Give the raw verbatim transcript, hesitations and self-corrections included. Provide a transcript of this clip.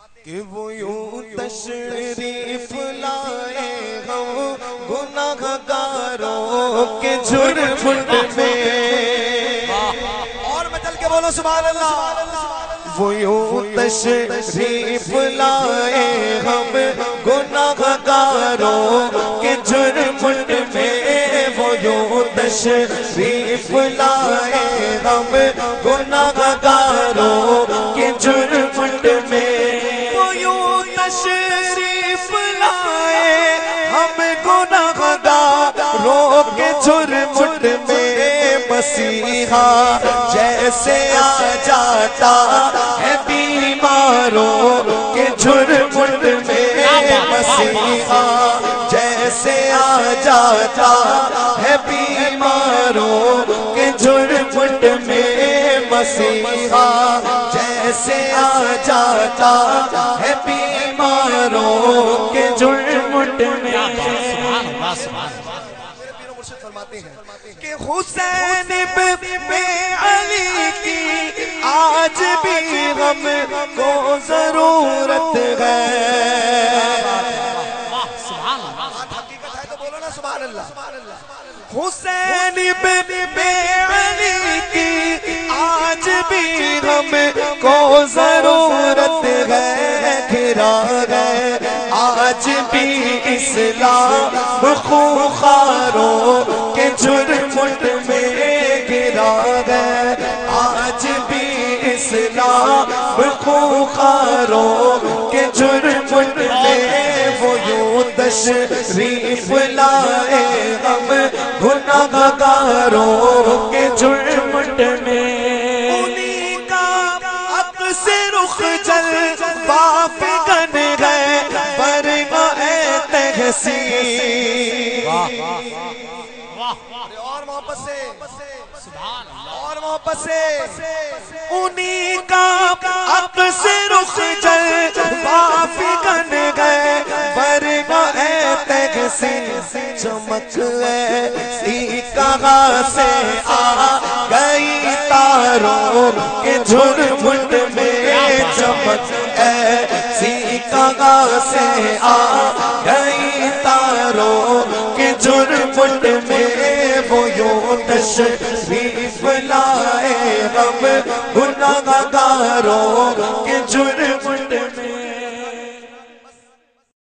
کہ وہ یوں تشریف لائے ہم گناہ گاروں کے جھرمٹ میں. اور میں چل کے بولو سبحان اللہ. وہ یوں تشریف لائے ہم گناہ گاروں کے جھرمٹ میں. وہ یوں تشریف لائے ہم گناہ گاروں کے جھرمٹ میں. وہ یوں تشریف لائے ہم گناہ گاروں کے جھرمٹ میں. مسیحا جیسے آ جاتا ہے بیماروں کے جھرمٹ میں. مسیحا جیسے آ جاتا ہے بیماروں کے جھرمٹ میں. مسیحا جیسے آ جاتا ہے بیماروں کے جھرمٹ میں. کہ حسین بن علی کی آج بھی ہم کو ضرورت ہے. حقیقت ہے تو بولو نا سبحان اللہ. حسین بن علی کی آج بھی ہم کو ضرورت ہے. گھرا ہے آج بھی اسلام خونخواروں کے جھرمٹ میں. گرا ہے آج بھی اسلام خونخواروں کے جھرمٹ میں. وہ یوں تشریف لائے ہم گناہ گاروں کے جھرمٹ میں. انہی کا عکس رخ جلوہ فکن ہے برگاہ تحسین. اور محبت سے اور محبت سے انہی کا عکس رخ جلوہ فکن ہے برگاہ تحسین. چمک ایسی کہاں سے آ گئی تاروں کے جھرمٹ میں. چمک ایسی کہاں سے آ گئی تاروں کے جھرمٹ میں. وہ یوں تشریف لائے ہم گناہ گاروں کے جھرمٹ